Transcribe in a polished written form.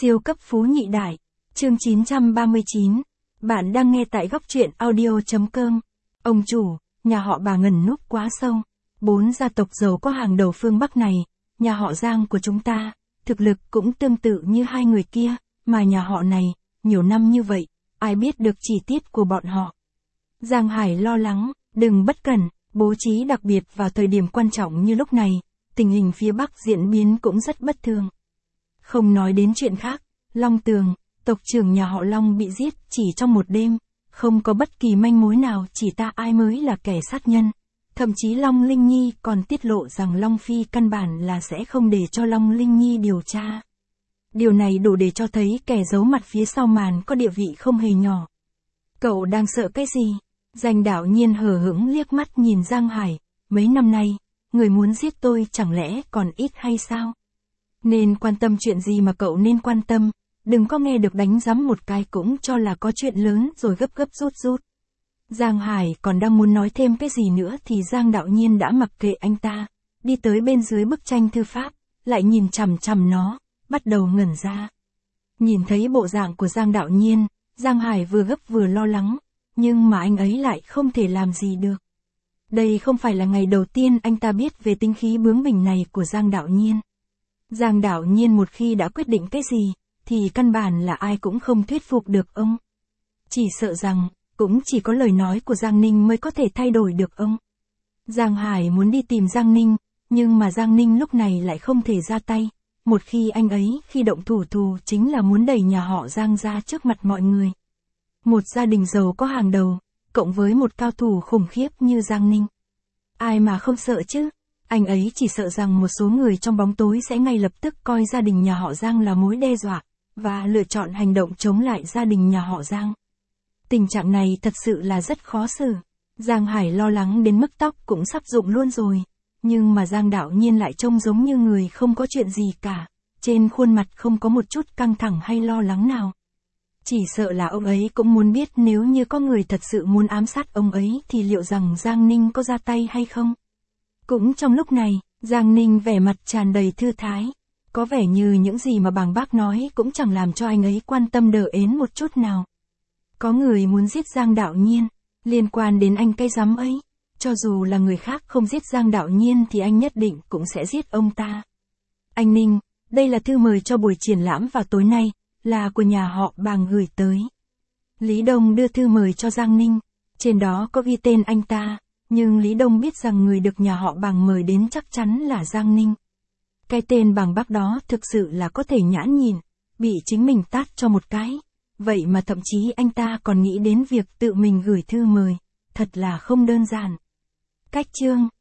Siêu cấp phú nhị đại. Chương 939. Bạn đang nghe tại góc truyện audio.com. Ông chủ, nhà họ bà ngần núp quá sâu. 4 gia tộc giàu có hàng đầu phương Bắc này, nhà họ Giang của chúng ta, thực lực cũng tương tự như hai người kia, mà nhà họ này, nhiều năm như vậy, ai biết được chi tiết của bọn họ. Giang Hải lo lắng, đừng bất cẩn, bố trí đặc biệt vào thời điểm quan trọng như lúc này, tình hình phía Bắc diễn biến cũng rất bất thường. Không nói đến chuyện khác, Long Tường, tộc trưởng nhà họ Long bị giết chỉ trong một đêm, không có bất kỳ manh mối nào chỉ ta ai mới là kẻ sát nhân. Thậm chí Long Linh Nhi còn tiết lộ rằng Long Phi căn bản là sẽ không để cho Long Linh Nhi điều tra. Điều này đủ để cho thấy kẻ giấu mặt phía sau màn có địa vị không hề nhỏ. Cậu đang sợ cái gì? Danh Đạo Nhiên hờ hững liếc mắt nhìn Giang Hải, mấy năm nay, người muốn giết tôi chẳng lẽ còn ít hay sao? Nên quan tâm chuyện gì mà cậu nên quan tâm, đừng có nghe được đánh giấm một cái cũng cho là có chuyện lớn rồi gấp gấp rút rút. Giang Hải còn đang muốn nói thêm cái gì nữa thì Giang Đạo Nhiên đã mặc kệ anh ta, đi tới bên dưới bức tranh thư pháp, lại nhìn chằm chằm nó, bắt đầu ngẩn ra. Nhìn thấy bộ dạng của Giang Đạo Nhiên, Giang Hải vừa gấp vừa lo lắng, nhưng mà anh ấy lại không thể làm gì được. Đây không phải là ngày đầu tiên anh ta biết về tính khí bướng bỉnh này của Giang Đạo Nhiên. Giang Đạo Nhiên một khi đã quyết định cái gì, thì căn bản là ai cũng không thuyết phục được ông. Chỉ sợ rằng, cũng chỉ có lời nói của Giang Ninh mới có thể thay đổi được ông. Giang Hải muốn đi tìm Giang Ninh, nhưng mà Giang Ninh lúc này lại không thể ra tay. Một khi anh ấy khi động thủ chính là muốn đẩy nhà họ Giang ra trước mặt mọi người. Một gia đình giàu có hàng đầu, cộng với một cao thủ khủng khiếp như Giang Ninh. Ai mà không sợ chứ? Anh ấy chỉ sợ rằng một số người trong bóng tối sẽ ngay lập tức coi gia đình nhà họ Giang là mối đe dọa, và lựa chọn hành động chống lại gia đình nhà họ Giang. Tình trạng này thật sự là rất khó xử. Giang Hải lo lắng đến mức tóc cũng sắp rụng luôn rồi. Nhưng mà Giang Đạo Nhiên lại trông giống như người không có chuyện gì cả. Trên khuôn mặt không có một chút căng thẳng hay lo lắng nào. Chỉ sợ là ông ấy cũng muốn biết nếu như có người thật sự muốn ám sát ông ấy thì liệu rằng Giang Ninh có ra tay hay không. Cũng trong lúc này, Giang Ninh vẻ mặt tràn đầy thư thái. Có vẻ như những gì mà bàng bác nói cũng chẳng làm cho anh ấy quan tâm đờ ến một chút nào. Có người muốn giết Giang Đạo Nhiên, liên quan đến anh cái rắm ấy. Cho dù là người khác không giết Giang Đạo Nhiên thì anh nhất định cũng sẽ giết ông ta. Anh Ninh, đây là thư mời cho buổi triển lãm vào tối nay, là của nhà họ Bàng gửi tới. Lý Đông đưa thư mời cho Giang Ninh, trên đó có ghi tên anh ta, nhưng Lý Đông biết rằng người được nhà họ Bàng mời đến chắc chắn là Giang Ninh. Cái tên Bàng Bác đó thực sự là có thể nhãn nhìn, bị chính mình tát cho một cái. Vậy mà thậm chí anh ta còn nghĩ đến việc tự mình gửi thư mời, thật là không đơn giản. Cách chương